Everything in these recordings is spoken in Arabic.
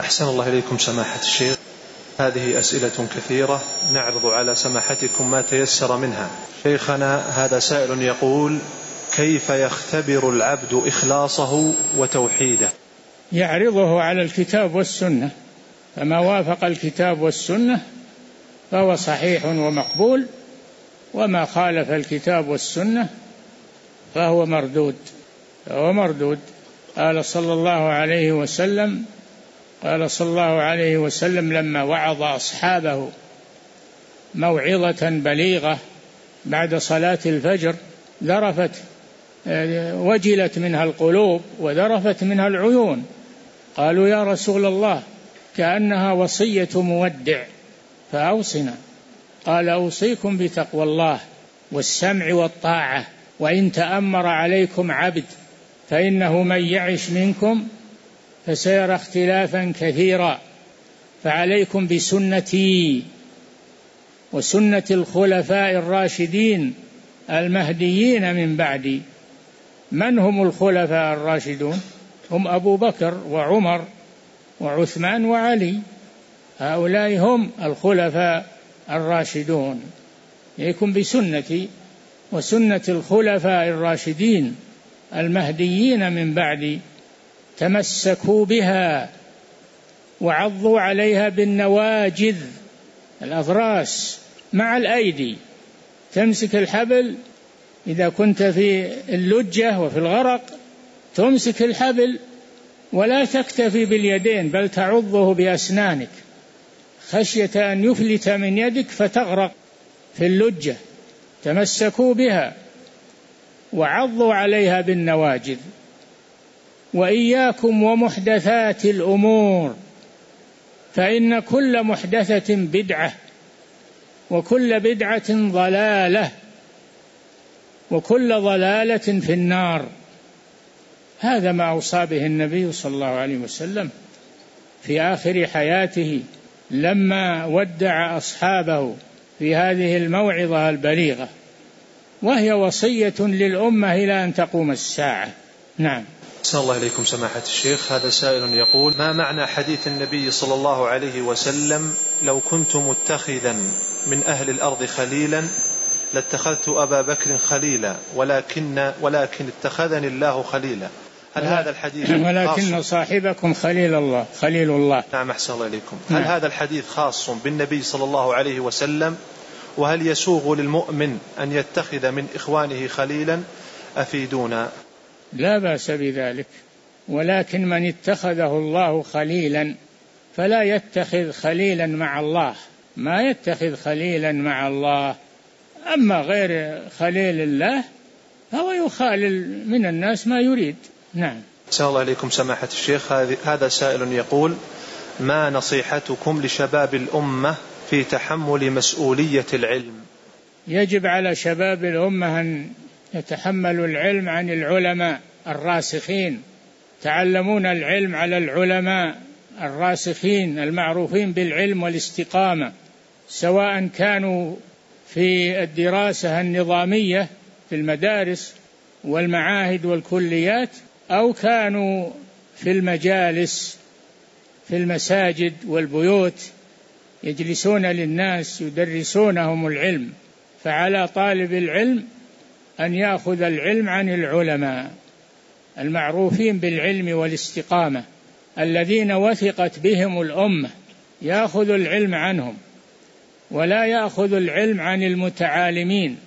أحسن الله إليكم سماحة الشيخ، هذه أسئلة كثيرة نعرض على سماحتكم ما تيسر منها. شيخنا هذا سائل يقول: كيف يختبر العبد إخلاصه وتوحيده؟ يعرضه على الكتاب والسنة، فما وافق الكتاب والسنة فهو صحيح ومقبول، وما خالف الكتاب والسنة فهو مردود. قال صلى الله عليه وسلم لما وعظ أصحابه موعظة بليغة بعد صلاة الفجر وجلت منها القلوب وذرفت منها العيون. قالوا: يا رسول الله، كأنها وصية مودع فأوصنا. قال: أوصيكم بتقوى الله والسمع والطاعة، وإن تأمر عليكم عبد فإنه من يعش منكم فسيرى اختلافا كثيرا، فعليكم بسنتي وسنة الخلفاء الراشدين المهديين من بعدي. من هم الخلفاء الراشدون؟ هم أبو بكر وعمر وعثمان وعلي، هؤلاء هم الخلفاء الراشدون. عليكم بسنتي وسنة الخلفاء الراشدين المهديين من بعدي، تمسكوا بها وعضوا عليها بالنواجذ، الأضراس مع الأيدي. تمسك الحبل إذا كنت في اللجة وفي الغرق، تمسك الحبل ولا تكتفي باليدين بل تعضه بأسنانك خشية أن يفلت من يدك فتغرق في اللجة. تمسكوا بها وعضوا عليها بالنواجذ. وإياكم ومحدثات الأمور، فإن كل محدثة بدعة وكل بدعة ضلالة وكل ضلالة في النار. هذا ما أوصى به النبي صلى الله عليه وسلم في آخر حياته لما ودع أصحابه في هذه الموعظة البليغة، وهي وصية للأمة إلى أن تقوم الساعة. نعم. أحسن الله إليكم سماحة الشيخ، هذا سائل يقول: ما معنى حديث النبي صلى الله عليه وسلم: لو كنت متخذا من أهل الأرض خليلا لاتخذت أبا بكر خليلا ولكن اتخذني الله خليلا؟ هل هذا الحديث ولكن صاحبكم خليل الله. نعم أحسن الله إليكم. هل هذا الحديث خاص بالنبي صلى الله عليه وسلم؟ وهل يسوغ للمؤمن أن يتخذ من إخوانه خليلا؟ أفيدونا. لا بأس بذلك، ولكن من اتخذه الله خليلا فلا يتخذ خليلا مع الله، ما يتخذ خليلا مع الله. أما غير خليل الله فهو يخالل من الناس ما يريد. نعم. أحسن الله إليكم سماحة الشيخ، هذا سائل يقول: ما نصيحتكم لشباب الأمة في تحمل مسؤولية العلم؟ يجب على شباب الأمة أن يتحملوا العلم عن العلماء الراسخين، تعلمون العلم على العلماء الراسخين المعروفين بالعلم والاستقامة، سواء كانوا في الدراسة النظامية في المدارس والمعاهد والكليات، أو كانوا في المجالس في المساجد والبيوت يجلسون للناس يدرسونهم العلم. فعلى طالب العلم أن يأخذ العلم عن العلماء المعروفين بالعلم والاستقامة الذين وثقت بهم الأمة، يأخذ العلم عنهم، ولا يأخذ العلم عن المتعالمين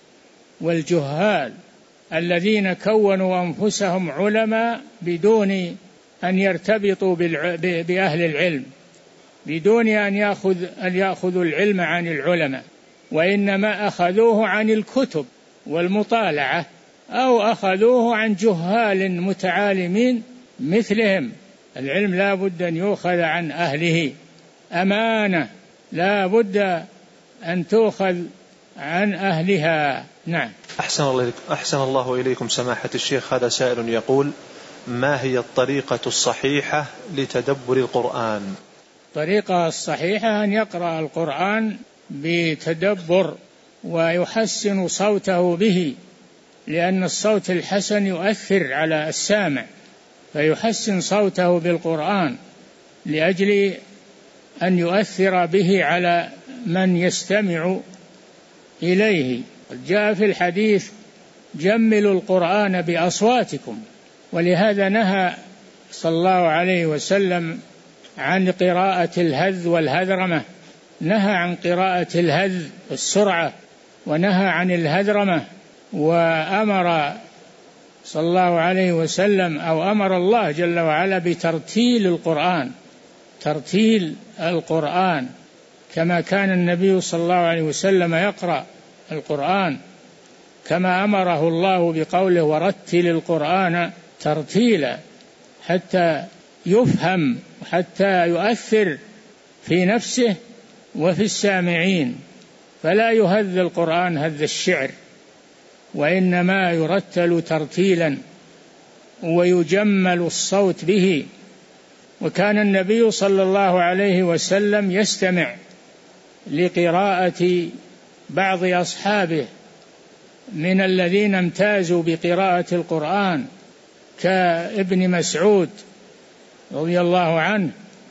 والجهال الذين كونوا أنفسهم علماء بدون أن يرتبطوا بأهل العلم، بدون أن يأخذوا العلم عن العلماء، وإنما أخذوه عن الكتب والمطالعة، أو أخذوه عن جهال متعالمين مثلهم. العلم لا بد أن يؤخذ عن أهله، أمانة لا بد أن تؤخذ عن أهلها. نعم. أحسن الله إليكم سماحة الشيخ، هذا سائل يقول: ما هي الطريقة الصحيحة لتدبر القرآن؟ الطريقة الصحيحة أن يقرأ القرآن بتدبر ويحسن صوته به، لأن الصوت الحسن يؤثر على السامع، فيحسن صوته بالقرآن لأجل أن يؤثر به على من يستمع إليه. جاء في الحديث: جملوا القرآن بأصواتكم. ولهذا نهى صلى الله عليه وسلم عن قراءة الهذ والهذرمة، نهى عن قراءة الهذ السرعة، ونهى عن الهذرمة. وأمر صلى الله عليه وسلم أو أمر الله جل وعلا بترتيل القرآن، ترتيل القرآن كما كان النبي صلى الله عليه وسلم يقرأ القرآن، كما أمره الله بقوله: ورتل القرآن ترتيلا، حتى يفهم وحتى يؤثر في نفسه وفي السامعين. فلا يهذ القرآن هذ الشعر، وإنما يرتل ترتيلا ويجمل الصوت به. وكان النبي صلى الله عليه وسلم يستمع لقراءة بعض أصحابه من الذين امتازوا بقراءة القرآن، كابن مسعود رضي الله عنه،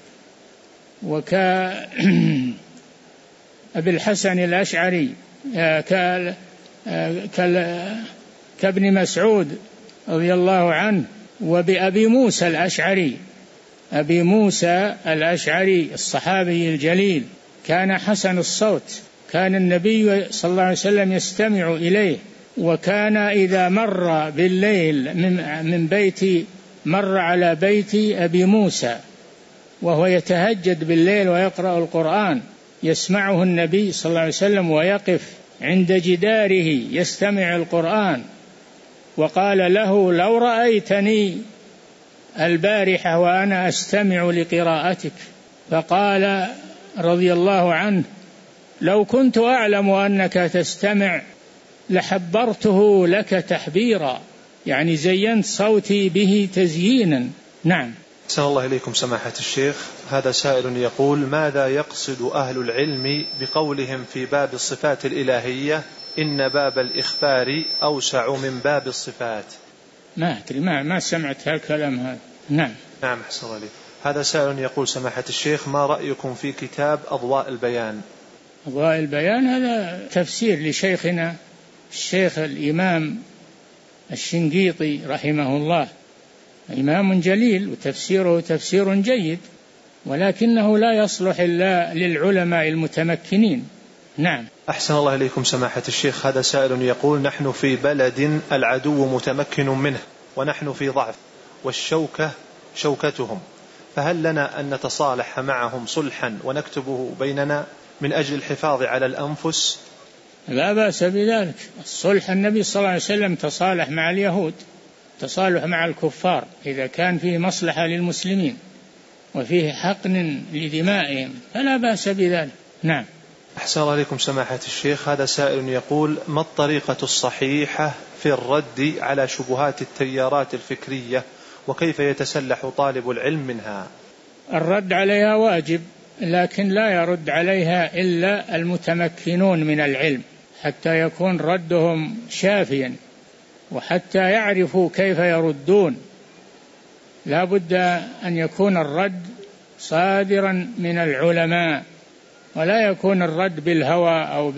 وكأبي الحسن الأشعري، كابن مسعود رضي الله عنه، وبأبي موسى الأشعري. أبي موسى الأشعري الصحابي الجليل كان حسن الصوت، كان النبي صلى الله عليه وسلم يستمع إليه. وكان إذا مر بالليل من بيتي مر على بيت أبي موسى وهو يتهجد بالليل ويقرأ القرآن، يسمعه النبي صلى الله عليه وسلم ويقف عند جداره يستمع القرآن. وقال له: لو رأيتني البارحة وأنا أستمع لقراءتك. فقال رضي الله عنه: لو كنت أعلم أنك تستمع لحبرته لك تحبيرا، يعني زينت صوتي به تزيينا. نعم. أحسن الله إليكم سماحة الشيخ. هذا سائل يقول: ماذا يقصد أهل العلم بقولهم في باب الصفات الإلهية إن باب الإخبار أوسع من باب الصفات؟ ما أدري، ما سمعت هالكلام هذا. نعم. نعم أحسن الله إليك. هذا سائل يقول: سماحة الشيخ، ما رأيكم في كتاب أضواء البيان؟ أضواء البيان هذا تفسير لشيخنا الشيخ الإمام الشنقيطي رحمه الله، إمام جليل وتفسيره تفسير جيد، ولكنه لا يصلح إلا للعلماء المتمكنين. نعم. أحسن الله إليكم سماحة الشيخ. هذا سائل يقول: نحن في بلد العدو متمكن منه ونحن في ضعف والشوكة شوكتهم، فهل لنا أن نتصالح معهم صلحا ونكتبه بيننا من أجل الحفاظ على الأنفس؟ لا بأس بذلك. الصلح، النبي صلى الله عليه وسلم تصالح مع اليهود، تصالح مع الكفار إذا كان فيه مصلحة للمسلمين وفيه حقن لدمائهم فلا بأس بذلك. نعم. أحسن الله عليكم سماحة الشيخ. هذا سائل يقول: ما الطريقة الصحيحة في الرد على شبهات التيارات الفكرية، وكيف يتسلح طالب العلم منها؟ الرد عليها واجب، لكن لا يرد عليها إلا المتمكنون من العلم، حتى يكون ردهم شافيا وحتى يعرفوا كيف يردون. لا بد أن يكون الرد صادرا من العلماء، ولا يكون الرد بالهوى أو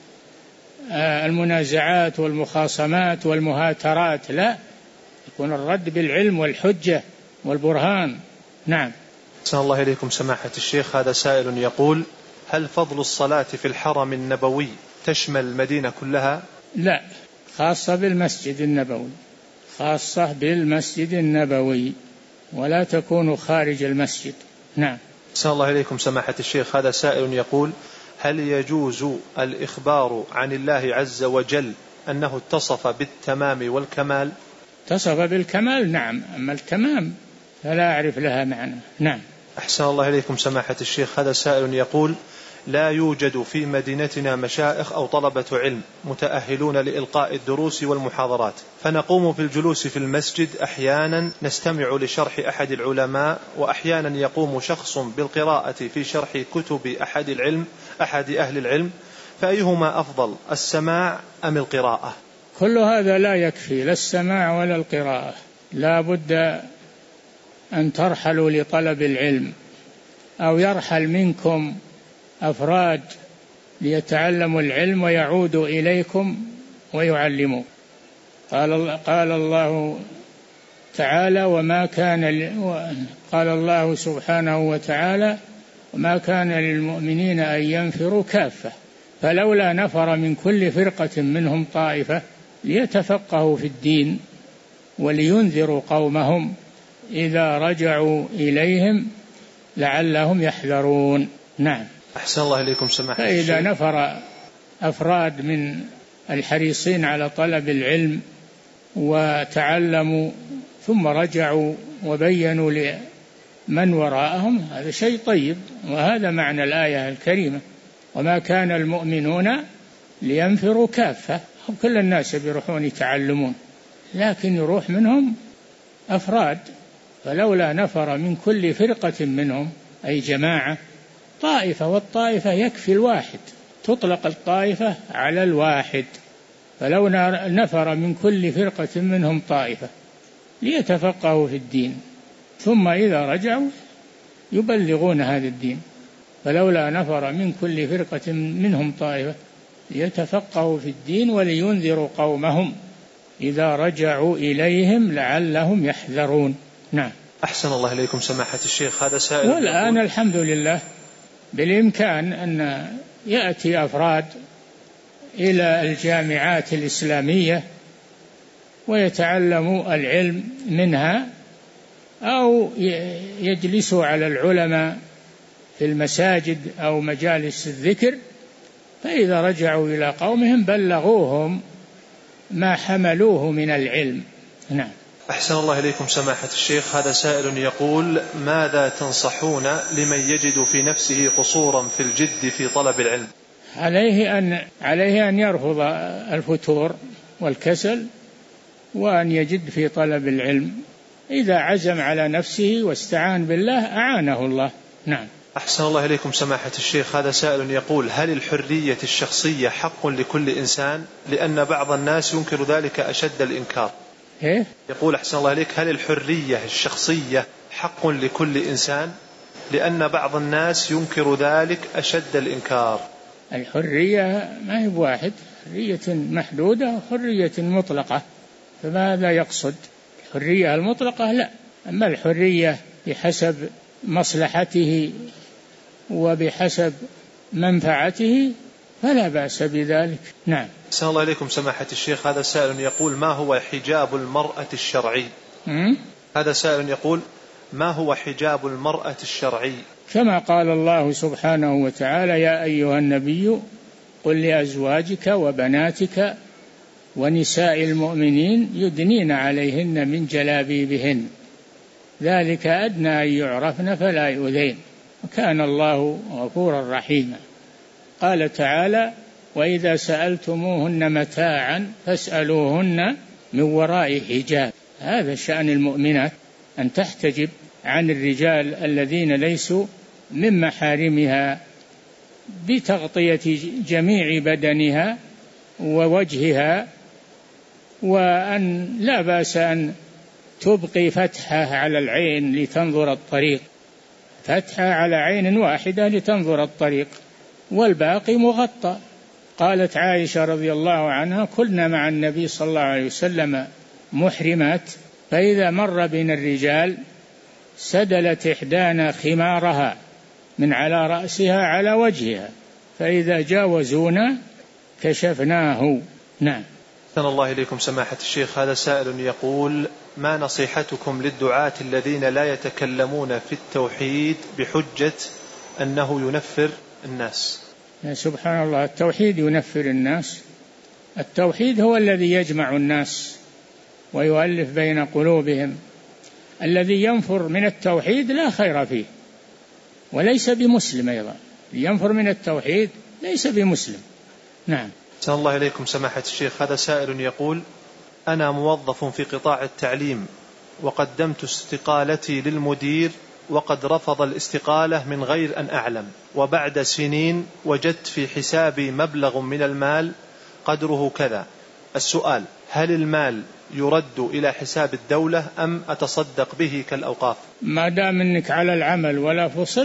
بالمنازعات والمخاصمات والمهاترات، لا، يكون الرد بالعلم والحجة والبرهان. نعم. أحسن الله إليكم سماحة الشيخ. هذا سائل يقول: هل فضل الصلاة في الحرم النبوي تشمل المدينة كلها؟ لا، خاصة بالمسجد النبوي، خاصة بالمسجد النبوي، ولا تكون خارج المسجد. نعم. أحسن الله إليكم سماحة الشيخ. هذا سائل يقول: هل يجوز الإخبار عن الله عز وجل أنه اتصف بالتمام والكمال؟ اتصف بالكمال نعم، أما التمام فلا أعرف لها معنى. نعم. أحسن الله إليكم سماحة الشيخ. هذا سائل يقول: لا يوجد في مدينتنا مشائخ أو طلبة علم متأهلون لإلقاء الدروس والمحاضرات، فنقوم في الجلوس في المسجد، أحيانا نستمع لشرح أحد العلماء، وأحيانا يقوم شخص بالقراءة في شرح كتب أحد أهل العلم، فأيهما أفضل، السماع أم القراءة؟ كل هذا لا يكفي، لا السماع ولا القراءة، لا بد أن ترحلوا لطلب العلم أو يرحل منكم أفراد ليتعلموا العلم ويعودوا إليكم ويعلموا. قال الله تعالى قال الله سبحانه وتعالى: وما كان للمؤمنين أن ينفروا كافة فلولا نفر من كل فرقة منهم طائفة ليتفقهوا في الدين ولينذروا قومهم إذا رجعوا إليهم لعلهم يحذرون. نعم. أحسن الله إليكم سماحة الشيخ. فإذا نفر أفراد من الحريصين على طلب العلم وتعلموا ثم رجعوا وبينوا لمن وراءهم هذا شيء طيب، وهذا معنى الآية الكريمة: وما كان المؤمنون لينفروا كافة. كل الناس بيروحون يتعلمون، لكن يروح منهم أفراد، فلولا نفر من كل فرقة منهم أي جماعة طائفة، والطائفة يكفي الواحد، تطلق الطائفة على الواحد، فلو نفر من كل فرقة منهم طائفة ليتفقهوا في الدين ثم إذا رجعوا يبلغون هذا الدين. فلولا نفر من كل فرقة منهم طائفة ليتفقهوا في الدين ولينذروا قومهم إذا رجعوا إليهم لعلهم يحذرون. نعم. أحسن الله إليكم سماحة الشيخ. هذا سائل. والآن الحمد لله بالإمكان أن يأتي أفراد إلى الجامعات الإسلامية ويتعلموا العلم منها، أو يجلسوا على العلماء في المساجد أو مجالس الذكر، فإذا رجعوا إلى قومهم بلغوهم ما حملوه من العلم. نعم. أحسن الله إليكم سماحة الشيخ. هذا سائل يقول: ماذا تنصحون لمن يجد في نفسه قصورا في الجد في طلب العلم؟ عليه أن يرفض الفتور والكسل، وأن يجد في طلب العلم. إذا عزم على نفسه واستعان بالله أعانه الله. نعم. أحسن الله إليكم سماحة الشيخ. هذا سائل يقول: هل الحرية الشخصية حق لكل إنسان؟ لأن بعض الناس ينكر ذلك أشد الإنكار. يقول: أحسن الله إليك، هل الحرية الشخصية حق لكل إنسان؟ لأن بعض الناس ينكر ذلك أشد الإنكار. الحرية ما هي بواحد، حرية محدودة وحرية مطلقة، فماذا يقصد؟ الحرية المطلقة لا، أما الحرية بحسب مصلحته وبحسب منفعته فلا بأس بذلك. نعم. أحسن الله إليكم سماحة الشيخ. هذا سائل يقول: ما هو حجاب المرأة الشرعي؟ هذا سائل يقول: ما هو حجاب المرأة الشرعي؟ كما قال الله سبحانه وتعالى: يا أيها النبي قل لأزواجك وبناتك ونساء المؤمنين يدنين عليهن من جلابيبهن ذلك أدنى أن يعرفن فلا يؤذين وكان الله غفورا رحيما. قال تعالى: وإذا سألتموهن متاعا فاسألوهن من وراء حجاب. هذا شأن المؤمنات، أن تحتجب عن الرجال الذين ليسوا من محارمها بتغطية جميع بدنها ووجهها، وأن لا بأس أن تبقي فتحة على العين لتنظر الطريق، فتحة على عين واحدة لتنظر الطريق، والباقي مغطى. قالت عائشة رضي الله عنها: كنا مع النبي صلى الله عليه وسلم محرمات، فإذا مر بنا الرجال سدلت إحدانا خمارها من على رأسها على وجهها، فإذا جاوزونا كشفناه. نعم. أحسن الله إليكم سماحة الشيخ. هذا سائل يقول: ما نصيحتكم للدعاة الذين لا يتكلمون في التوحيد بحجة أنه ينفر الناس؟ سبحان الله، التوحيد ينفر الناس؟ التوحيد هو الذي يجمع الناس ويؤلف بين قلوبهم. الذي ينفر من التوحيد لا خير فيه وليس بمسلم أيضا، ينفر من التوحيد ليس بمسلم. نعم. أحسن الله إليكم سماحة الشيخ. هذا سائل يقول: أنا موظف في قطاع التعليم وقدمت استقالتي للمدير وقد رفض الاستقالة من غير أن أعلم، وبعد سنين وجدت في حسابي مبلغ من المال قدره كذا. السؤال: هل المال يرد إلى حساب الدولة أم أتصدق به كالأوقاف؟ ما دام أنك على العمل ولا فصلت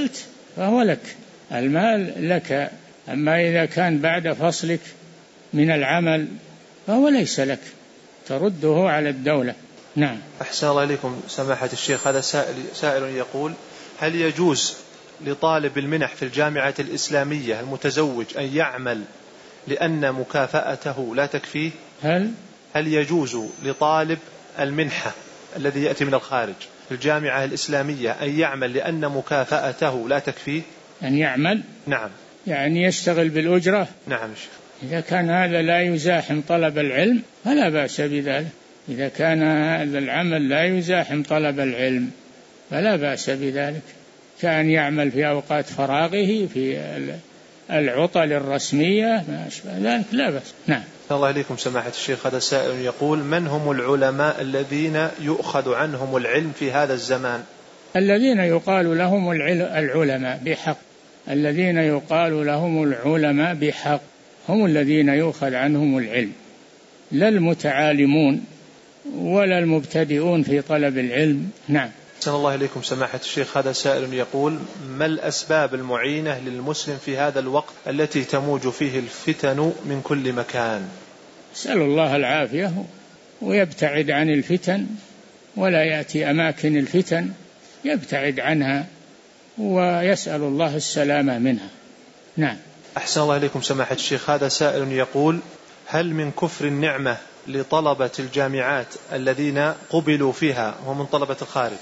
فهو لك، المال لك. أما إذا كان بعد فصلك من العمل فهو ليس لك، ترده على الدولة. نعم. أحسن الله إليكم سماحة الشيخ، هذا سائل يقول: هل يجوز لطالب المنح في الجامعة الإسلامية المتزوج أن يعمل لأن مكافأته لا تكفيه؟ هل يجوز لطالب المنحة الذي يأتي من الخارج في الجامعة الإسلامية أن يعمل لأن مكافأته لا تكفيه؟ أن يعمل؟ نعم. يعني يشتغل بالأجرة؟ نعم شيخ. إذا كان هذا لا يزاحم طلب العلم فلا بأس بذلك. إذا كان هذا العمل لا يزاحم طلب العلم فلا بأس بذلك، كان يعمل في أوقات فراغه في العطل الرسمية ما أشبه ذلك، لا بأس. نعم. الله إليكم سماحة الشيخ، هذا سائل يقول: من هم العلماء الذين يؤخذ عنهم العلم في هذا الزمان؟ الذين يقال لهم العلماء بحق، الذين يقال لهم العلماء بحق هم الذين يؤخذ عنهم العلم، لا المتعالمون ولا المبتدئون في طلب العلم. نعم. أحسن الله إليكم سماحة الشيخ، هذا سائل يقول: ما الأسباب المعينة للمسلم في هذا الوقت التي تموج فيه الفتن من كل مكان؟ أسأل الله العافية ويبتعد عن الفتن ولا يأتي أماكن الفتن، يبتعد عنها ويسأل الله السلامة منها. نعم. أحسن الله إليكم سماحة الشيخ، هذا سائل يقول: هل من كفر النعمة لطلبة الجامعات الذين قبلوا فيها ومن طلبة الخارج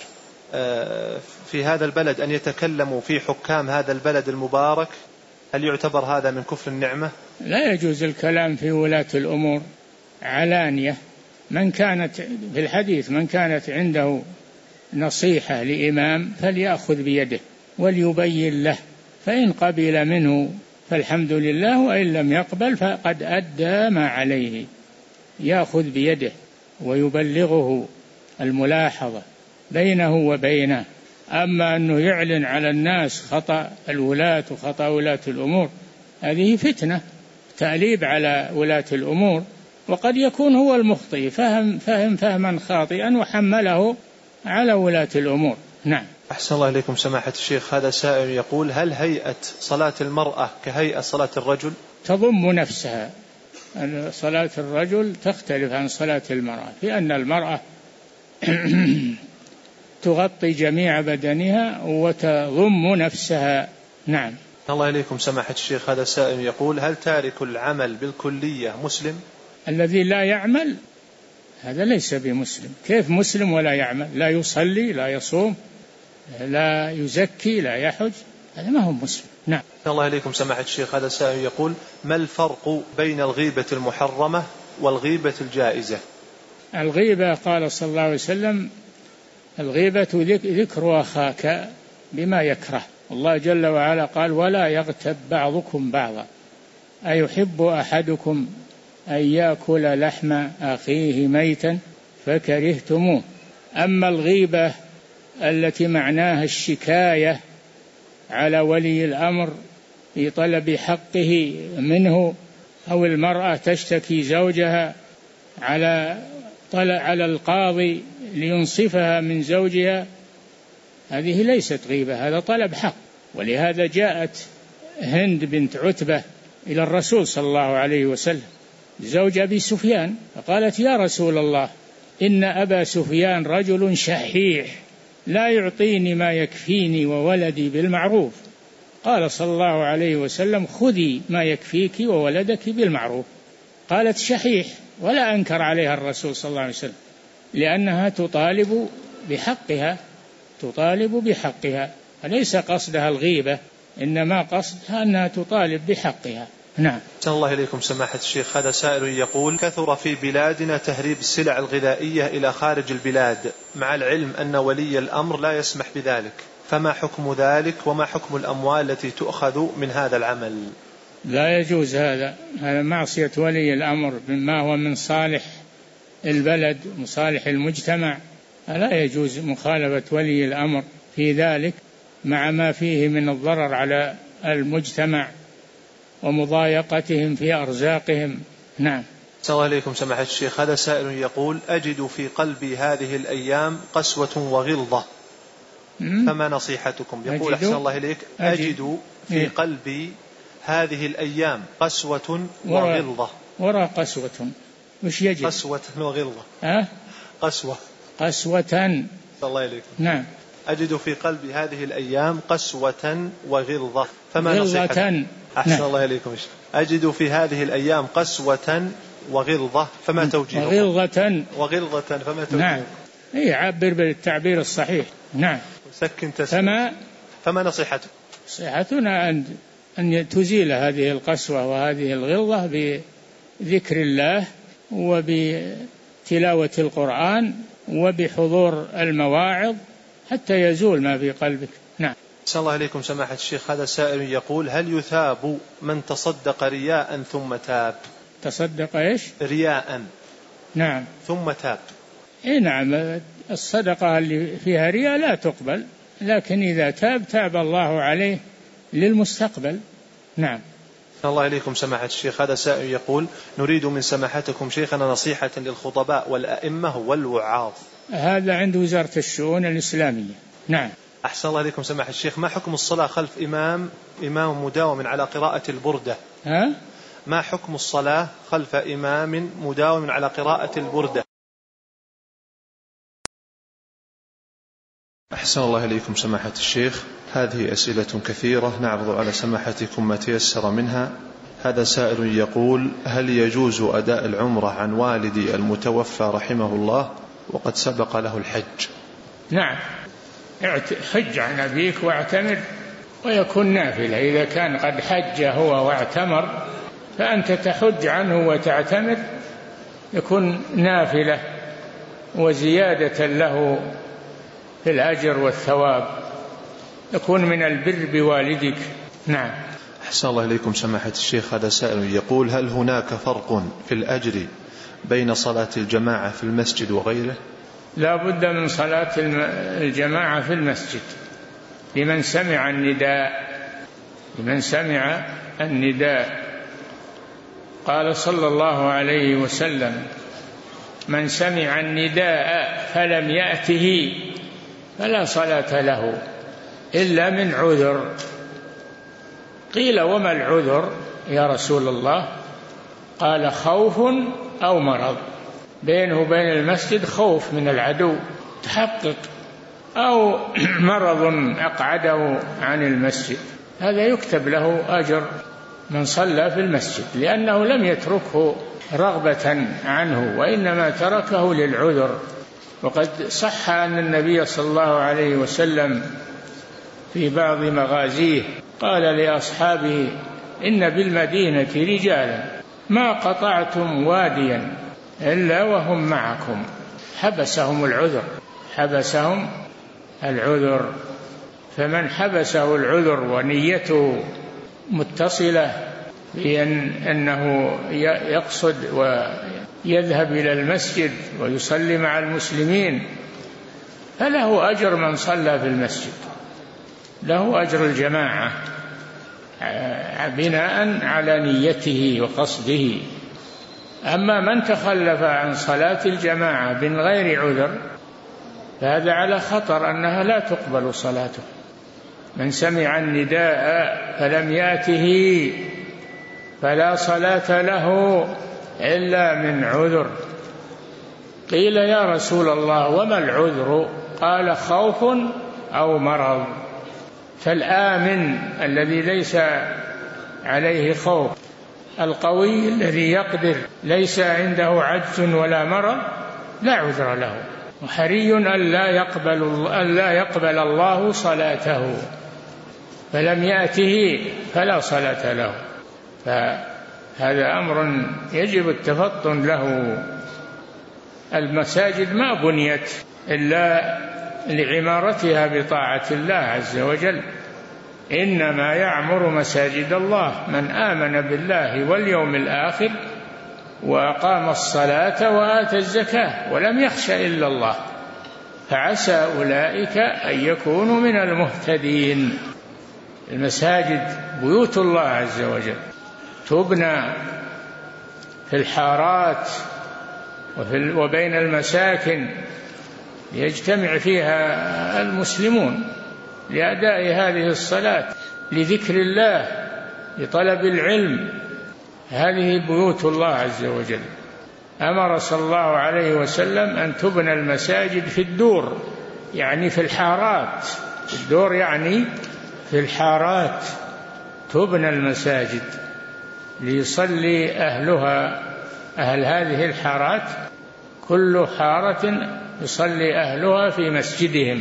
في هذا البلد أن يتكلموا في حكام هذا البلد المبارك؟ هل يعتبر هذا من كفر النعمة؟ لا يجوز الكلام في ولاة الأمور علانية. من كانت في الحديث من كانت عنده نصيحة لإمام فليأخذ بيده وليبين له، فإن قبل منه فالحمد لله، وإن لم يقبل فقد أدى ما عليه. يأخذ بيده ويبلغه الملاحظة بينه وبينه. أما أنه يعلن على الناس خطأ الولاة وخطأ ولاة الأمور، هذه فتنة، تأليب على ولاة الأمور، وقد يكون هو المخطئ فهما خاطئا وحمله على ولاة الأمور. نعم. أحسن الله إليكم سماحة الشيخ، هذا سائل يقول: هل هيئة صلاة المرأة كهيئة صلاة الرجل؟ تضم نفسها. صلاة الرجل تختلف عن صلاة المرأة، لأن المرأة تغطي جميع بدنها وتضم نفسها. نعم. الله إليكم سماحة الشيخ، هذا سائل يقول: هل تارك العمل بالكلية مسلم؟ الذي لا يعمل هذا ليس بمسلم. كيف مسلم ولا يعمل؟ لا يصلي، لا يصوم، لا يزكي، لا يحج، هذا ما هو مسلم. نعم. الله إليكم سماحة الشيخ، هذا سائل يقول: ما الفرق بين الغيبة المحرمة والغيبة الجائزة؟ الغيبة قال صلى الله عليه وسلم: الغيبة ذكر أخاك بما يكره. الله جل وعلا قال: ولا يغتب بعضكم بعضا أيحب أحدكم أن يأكل لحم أخيه ميتا فكرهتموه. أما الغيبة التي معناها الشكاية على ولي الأمر في طلب حقه منه، أو المرأة تشتكي زوجها على القاضي لينصفها من زوجها، هذه ليست غيبة، هذا طلب حق. ولهذا جاءت هند بنت عتبة إلى الرسول صلى الله عليه وسلم زوج أبي سفيان، فقالت: يا رسول الله، إن أبا سفيان رجل شحيح لا يعطيني ما يكفيني وولدي بالمعروف. قال صلى الله عليه وسلم: خذي ما يكفيك وولدك بالمعروف. قالت: شحيح، ولا أنكر عليها الرسول صلى الله عليه وسلم، لأنها تطالب بحقها، فليس قصدها الغيبة، إنما قصدها أنها تطالب بحقها. نعم. أحسن الله إليكم سماحة الشيخ، هذا سائل يقول: كثر في بلادنا تهريب السلع الغذائية إلى خارج البلاد، مع العلم أن ولي الأمر لا يسمح بذلك، فما حكم ذلك وما حكم الأموال التي تؤخذ من هذا العمل؟ لا يجوز هذا معصية ولي الأمر مما هو من صالح البلد ومصالح المجتمع. لا يجوز مخالفة ولي الأمر في ذلك، مع ما فيه من الضرر على المجتمع ومضايقتهم في أرزاقهم. نعم. السلام عليكم سماحة الشيخ، هذا سائل يقول: أجد في قلبي هذه الأيام قسوة وغلظة فما نصيحتكم؟ يقول أحسن الله إليك: أجد في قلبي هذه الأيام قسوة وغلظة. وراء قسوة وش يجد؟ قسوة وغلظة. قسوة. الله إليك. نعم. أجد في قلبي هذه الأيام قسوة وغلظة فما نصيحتكم؟ أحسن الله إليكم. أجد في هذه الأيام قسوة وغلظة فما توجيهكم؟ وغلظة فما توجيهكم؟ نعم. عبر بالتعبير الصحيح. نعم. سكن تسكين. فما نصيحتكم؟ نصيحتنا أن تزيل هذه القسوة وهذه الغلظة بذكر الله وبتلاوة القرآن وبحضور المواعظ حتى يزول ما في قلبك. نعم. صلى الله عليكم سماحة الشيخ. هذا سائل يقول: هل يثاب من تصدق رياء ثم تاب؟ تصدق إيش؟ رياء. نعم. ثم تاب. نعم. الصدقة اللي فيها رياء لا تقبل، لكن إذا تاب الله عليه للمستقبل. نعم. الله عليكم سماحة الشيخ. هذا سائل يقول: نريد من سماحتكم شيخنا نصيحة للخطباء والأئمة والوعاظ. هذا عند وزارة الشؤون الإسلامية. نعم. أحسن الله عليكم سماحة الشيخ. ما حكم الصلاة خلف إمام مداوم على قراءة البردة؟ ما حكم الصلاة خلف إمام مداوم على قراءة البردة؟ أحسن الله إليكم سماحة الشيخ. هذه أسئلة كثيرة نعرض على سماحتكم ما تيسر منها. هذا سائل يقول: هل يجوز أداء العمرة عن والدي المتوفى رحمه الله وقد سبق له الحج؟ نعم. حج عن أبيك واعتمر ويكون نافلة. إذا كان قد حج هو واعتمر فأنت تحج عنه وتعتمر، يكون نافلة وزيادة له في الأجر والثواب، يكون من البر بوالدك. نعم. أحسن الله إليكم سماحة الشيخ. هذا سائل يقول: هل هناك فرق في الأجر بين صلاة الجماعة في المسجد وغيره؟ لا بد من صلاة الجماعة في المسجد لمن سمع النداء. قال صلى الله عليه وسلم: من سمع النداء فلم يأته فلا صلاة له إلا من عذر. قيل: وما العذر يا رسول الله؟ قال: خوف أو مرض، بينه وبين المسجد خوف من العدو تحقق، أو مرض أقعده عن المسجد، هذا يكتب له أجر من صلى في المسجد، لأنه لم يتركه رغبة عنه وإنما تركه للعذر. وقد صح أن النبي صلى الله عليه وسلم في بعض مغازيه قال لأصحابه: إن بالمدينة رجالا ما قطعتم واديا إلا وهم معكم. حبسهم العذر. فمن حبسه العذر ونيته متصلة بأنه يقصد ويذهب إلى المسجد ويصلي مع المسلمين فله أجر من صلى في المسجد، له أجر الجماعة بناء على نيته وقصده. أما من تخلف عن صلاة الجماعة من غير عذر فهذا على خطر أنها لا تقبل صلاته. من سمع النداء فلم يأته فلا صلاة له إلا من عذر. قيل: يا رسول الله وما العذر؟ قال: خوف أو مرض. فالآمن الذي ليس عليه خوف، القوي الذي يقدر ليس عنده عجز ولا مرض، لا عذر له، وحري أن لا يقبل الله صلاته. فلم يأته فلا صلاة له. فهذا أمر يجب التفطن له. المساجد ما بنيت إلا لعمارتها بطاعة الله عز وجل، إنما يعمر مساجد الله من آمن بالله واليوم الآخر وأقام الصلاة وآتى الزكاة ولم يخش إلا الله، فعسى أولئك أن يكونوا من المهتدين. المساجد بيوت الله عز وجل تبنى في الحارات وبين المساكن يجتمع فيها المسلمون لأداء هذه الصلاة، لذكر الله، لطلب العلم. هذه بيوت الله عز وجل. أمر صلى الله عليه وسلم أن تبنى المساجد في الدور، يعني في الحارات. الدور يعني في الحارات تبنى المساجد ليصلي أهلها، أهل هذه الحارات كل حارة يصلي أهلها في مسجدهم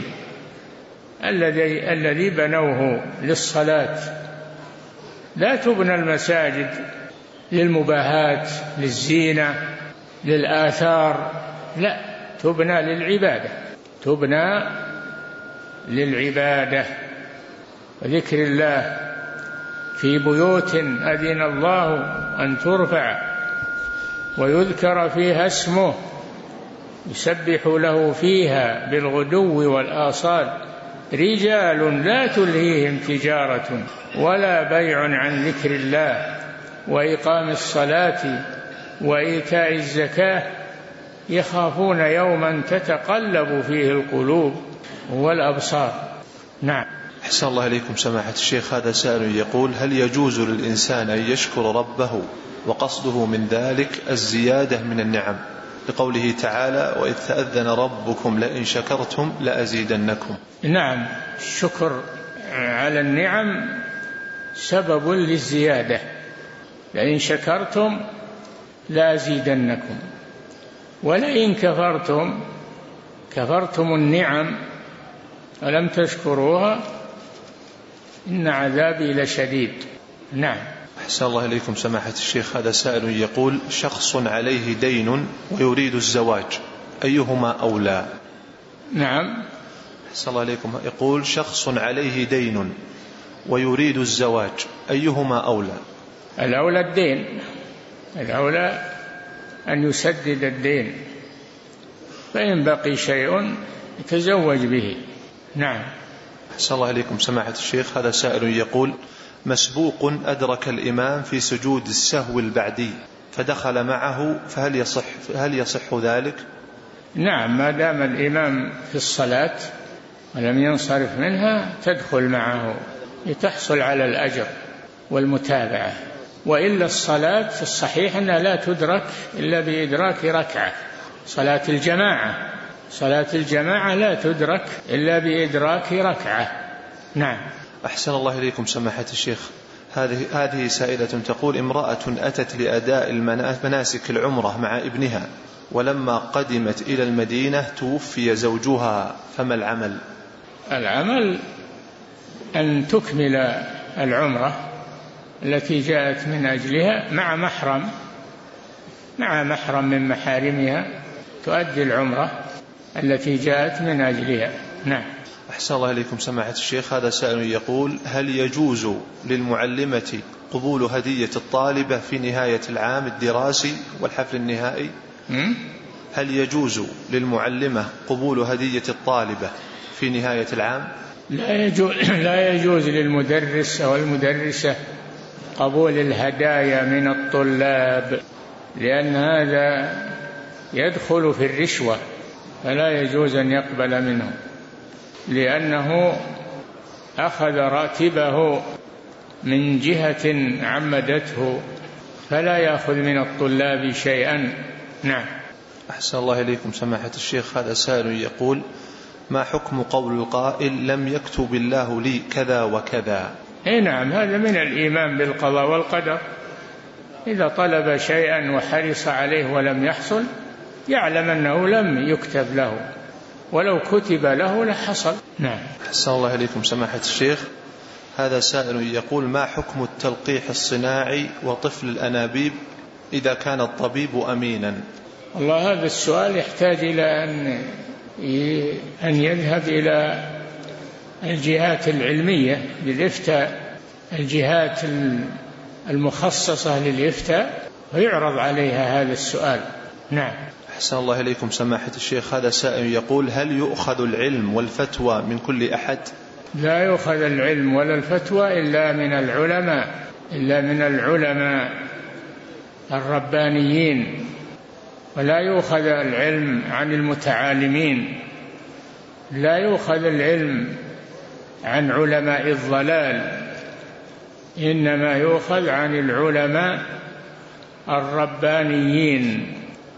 الذي بنوه للصلاة. لا تبنى المساجد للمباهات، للزينة، للآثار، لا، تبنى للعبادة، تبنى للعبادة وذكر الله، في بيوت أذن الله أن ترفع ويذكر فيها اسمه يسبح له فيها بالغدو والآصال رجال لا تلهيهم تجارة ولا بيع عن ذكر الله وإقام الصلاة وإيتاء الزكاة يخافون يوما تتقلب فيه القلوب والأبصار. نعم. أحسن الله إليكم سماحة الشيخ. هذا سائل يقول: هل يجوز للإنسان أن يشكر ربه وقصده من ذلك الزيادة من النعم، لقوله تعالى: وإذ تأذن ربكم لئن شكرتم لأزيدنكم؟ نعم، الشكر على النعم سبب للزيادة، لئن شكرتم لأزيدنكم، ولئن كفرتم النعم ولم تشكروها إن عذابي لشديد. نعم. أحسن الله إليكم سماحة الشيخ. هذا سائل يقول: شخص عليه دين ويريد الزواج، أيهما أولى؟ نعم. أحسن الله إليكم. يقول: شخص عليه دين ويريد الزواج، أيهما أولى؟ الأولى الدين، الأولى أن يسدد الدين، فإن بقي شيء يتزوج به. نعم. أحسن الله إليكم سماحة الشيخ. هذا سائل يقول: مسبوق أدرك الإمام في سجود السهو البعدي فدخل معه، فهل يصح ذلك؟ نعم، ما دام الإمام في الصلاة ولم ينصرف منها تدخل معه لتحصل على الأجر والمتابعة. وإلا الصلاة في الصحيح أنها لا تدرك إلا بإدراك ركعة. صلاة الجماعة لا تدرك إلا بإدراك ركعة. نعم. أحسن الله إليكم سماحة الشيخ. هذه سائلة تقول: امرأة أتت لأداء مناسك العمرة مع ابنها، ولما قدمت إلى المدينة توفي زوجها، فما العمل؟ العمل أن تكمل العمرة التي جاءت من أجلها مع محرم من محارمها، تؤدي العمرة التي جاءت من أجلها. نعم. أحسن الله إليكم سماحة الشيخ. هذا سائل يقول: هل يجوز للمعلمة قبول هدية الطالبة في نهاية العام الدراسي والحفل النهائي؟ هل يجوز للمعلمة قبول هدية الطالبة في نهاية العام؟ لا يجوز للمدرس أو المدرسة قبول الهدايا من الطلاب، لأن هذا يدخل في الرشوة، فلا يجوز أن يقبل منه، لأنه أخذ راتبه من جهة عمدته، فلا يأخذ من الطلاب شيئا. نعم. أحسن الله إليكم سماحة الشيخ. هذا سائل يقول: ما حكم قول القائل: لم يكتب الله لي كذا وكذا؟ نعم، هذا من الإيمان بالقضاء والقدر. إذا طلب شيئا وحرص عليه ولم يحصل يعلم أنه لم يكتب له، ولو كتب له لحصل. نعم. أحسن الله إليكم سماحة الشيخ. هذا سائل يقول: ما حكم التلقيح الصناعي وطفل الأنابيب إذا كان الطبيب أمينا؟ والله هذا السؤال يحتاج إلى أن يذهب إلى الجهات العلمية للإفتاء، الجهات المخصصة للإفتاء، ويعرض عليها هذا السؤال. نعم. أحسن الله إليكم سماحة الشيخ. هذا سائل يقول: هل يؤخذ العلم والفتوى من كل أحد؟ لا يؤخذ العلم ولا الفتوى إلا من العلماء الربانيين، ولا يؤخذ العلم عن المتعالمين لا يؤخذ العلم عن علماء الضلال، إنما يؤخذ عن العلماء الربانيين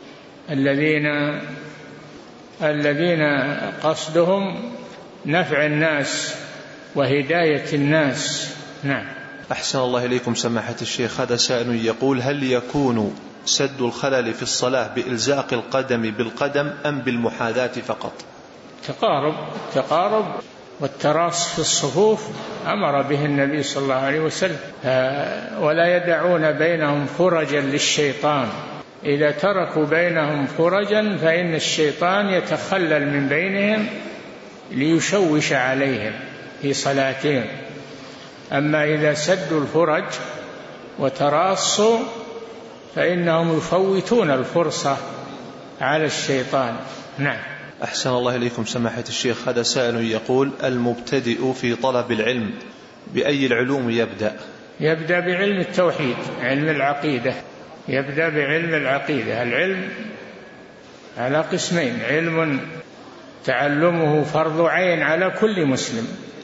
الذين قصدهم نفع الناس وهداية الناس. نعم. أحسن الله إليكم سماحة الشيخ، هذا سائل يقول: هل يكون سد الخلل في الصلاة بإلزاق القدم بالقدم أم بالمحاذاة فقط؟ تقارب والتراص في الصفوف أمر به النبي صلى الله عليه وسلم، ولا يدعون بينهم فرجا للشيطان، إذا تركوا بينهم فرجا فإن الشيطان يتخلل من بينهم ليشوش عليهم في صلاتهم. أما إذا سدوا الفرج وتراصوا فإنهم يفوتون الفرصة على الشيطان. نعم. أحسن الله إليكم سماحة الشيخ، هذا سائل يقول: المبتدئ في طلب العلم بأي العلوم يبدأ؟ يبدأ بعلم التوحيد، علم العقيدة، يبدأ بعلم العقيدة. العلم على قسمين: علم تعلمه فرض عين على كل مسلم،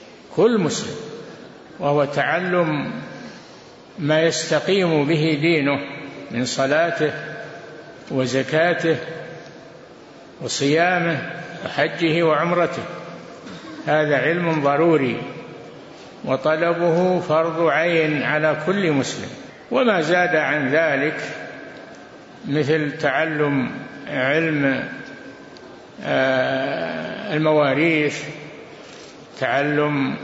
وهو تعلم ما يستقيم به دينه من صلاته وزكاته وصيامه وحجه وعمرته، هذا علم ضروري وطلبه فرض عين على كل مسلم. وما زاد عن ذلك مثل تعلم علم المواريث، تعلم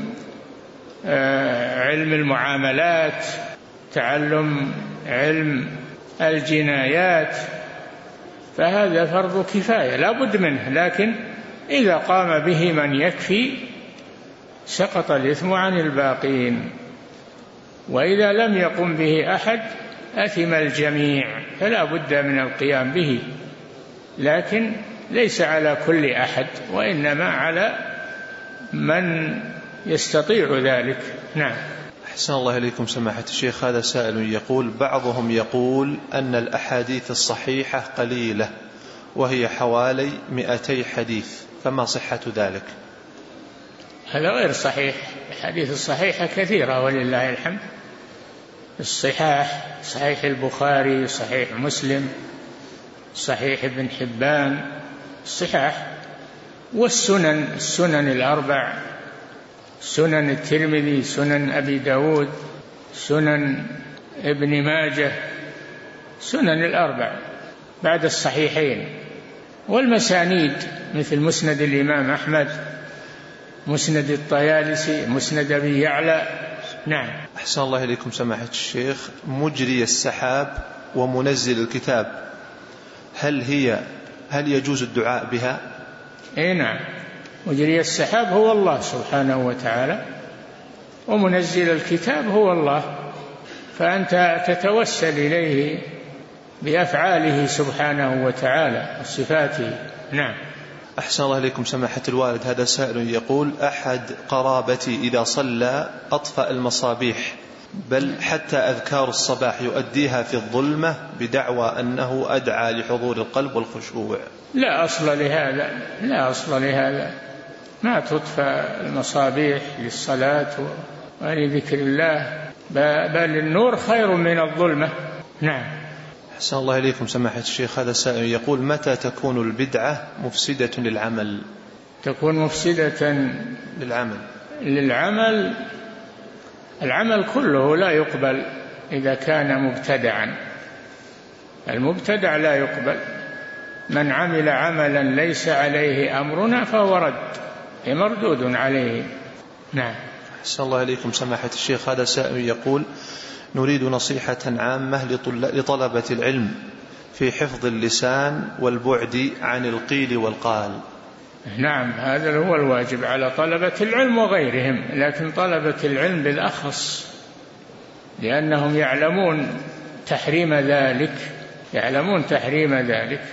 علم المعاملات، تعلم علم الجنايات، فهذا فرض كفاية لا بد منه، لكن إذا قام به من يكفي سقط الإثم عن الباقين، وإذا لم يقم به أحد أثم الجميع، فلا بد من القيام به، لكن ليس على كل أحد، وإنما على من يستطيع ذلك. نعم. أحسن الله إليكم سماحة الشيخ، هذا سائل يقول: بعضهم يقول أن الأحاديث الصحيحة قليلة وهي حوالي 200 حديث، فما صحة ذلك؟ هذا غير صحيح، الحديث الصحيحة كثيرة ولله الحمد، الصحاح: صحيح البخاري، صحيح مسلم، صحيح ابن حبان، الصحاح، والسنن الأربع، سنن الترمذي، سنن أبي داود، سنن ابن ماجه، سنن الأربع بعد الصحيحين، والمسانيد مثل مسند الإمام أحمد، مسند الطيالسي، مسند أبي يعلى. نعم. أحسن الله إليكم سماحة الشيخ، مجري السحاب ومنزل الكتاب، هل يجوز الدعاء بها؟ إيه نعم، مجري السحاب هو الله سبحانه وتعالى، ومنزل الكتاب هو الله، فأنت تتوسل إليه بأفعاله سبحانه وتعالى وصفاته. نعم. أحسن الله إليكم سماحة الوالد، هذا سائل يقول: أحد قرابتي إذا صلى أطفأ المصابيح، بل حتى أذكار الصباح يؤديها في الظلمة بدعوى أنه أدعى لحضور القلب والخشوع. لا أصل لهذا، ما تطفى المصابيح للصلاة ولذكر الله، بل النور خير من الظلمة. نعم. أحسن الله إليكم سماحة الشيخ، هذا سائل يقول: متى تكون البدعة مفسدة للعمل؟ تكون مفسدة للعمل العمل كله لا يقبل إذا كان مبتدعا، المبتدع لا يقبل، من عمل عملا ليس عليه أمرنا فهو رد، مردود عليه. نعم. أحسن الله إليكم سماحة الشيخ، هذا سائل يقول: نريد نصيحة عامة لطلبة العلم في حفظ اللسان والبعد عن القيل والقال. نعم، هذا هو الواجب على طلبة العلم وغيرهم، لكن طلبة العلم بالأخص، لأنهم يعلمون تحريم ذلك،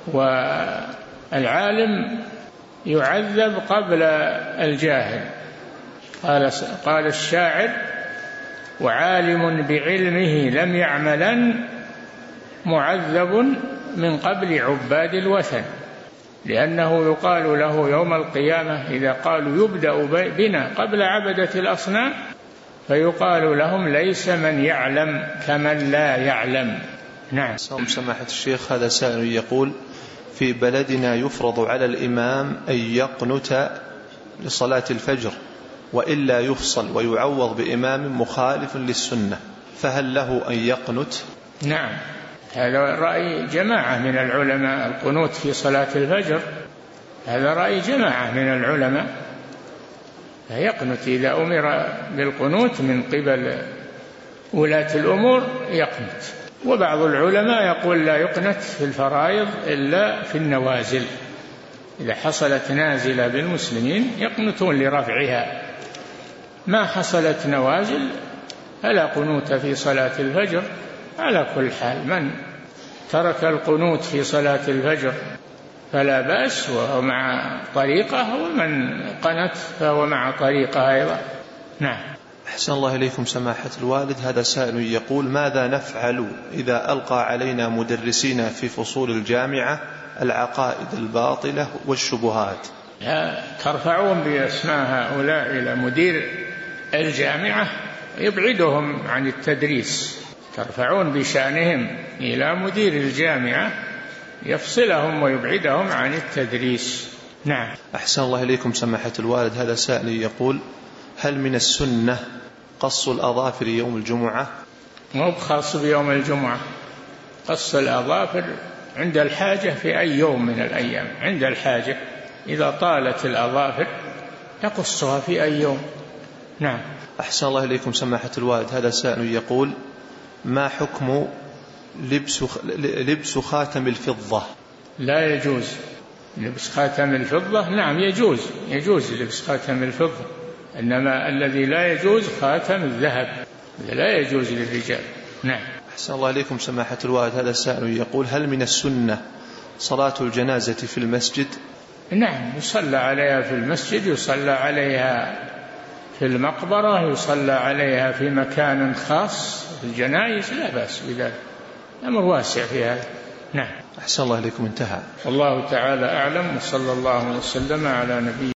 والعالم يعذب قبل الجاهل. قال الشاعر: وعالم بعلمه لم يعملن معذب من قبل عباد الوثن. لأنه يقال له يوم القيامة إذا قالوا يبدأ بنا قبل عبدة الأصنام فيقال لهم ليس من يعلم كمن لا يعلم. نعم. سماحة الشيخ، هذا سائل يقول: في بلدنا يفرض على الإمام أن يقنت لصلاة الفجر وإلا يفصل ويعوض بإمام مخالف للسنة، فهل له أن يقنت؟ نعم، هذا رأي جماعة من العلماء، القنوت في صلاة الفجر هذا رأي جماعة من العلماء، فيقنت إذا أمر بالقنوت من قبل ولاة الأمور يقنت. وبعض العلماء يقول لا يقنت في الفرائض إلا في النوازل، إذا حصلت نازلة بالمسلمين يقنتون لرفعها، ما حصلت نوازل فلا قنوت في صلاة الفجر. على كل حال من ترك القنوت في صلاة الفجر فلا بأس وهو مع طريقة، ومن قنت فهو مع طريقة أيضا. نعم. أحسن الله إليكم سماحة الوالد، هذا سائل يقول: ماذا نفعل إذا ألقى علينا مدرسين في فصول الجامعة العقائد الباطلة والشبهات؟ ترفعون بأسماء هؤلاء إلى مدير الجامعة يبعدهم عن التدريس، ترفعون بشأنهم إلى مدير الجامعة يفصلهم ويبعدهم عن التدريس. نعم. أحسن الله إليكم سماحة الوالد، هذا سائل يقول: هل من السنة قص الأظافر يوم الجمعة؟ مو خاص بيوم الجمعة، قص الأظافر عند الحاجة في أي يوم من الأيام، عند الحاجة إذا طالت الأظافر يقصها في أي يوم. نعم. أحسن الله إليكم سماحة الوالد، هذا سائل يقول: ما حكم لبس خاتم الفضة؟ لا يجوز لبس خاتم الفضة. نعم يجوز لبس خاتم الفضة، إنما الذي لا يجوز خاتم الذهب، لا يجوز للرجال. نعم. أحسن الله إليكم سماحة الوالد، هذا السائل يقول: هل من السنة صلاة الجنازة في المسجد؟ نعم، يصلى عليها في المسجد، يصلى عليها في المقبرة، يصلى عليها في مكان خاص في الجنائز، لا بأس بذلك، أمر واسع في هذا. نعم. أحسن الله إليكم، انتهى. والله تعالى أعلم، وصلى الله وسلم على نبينا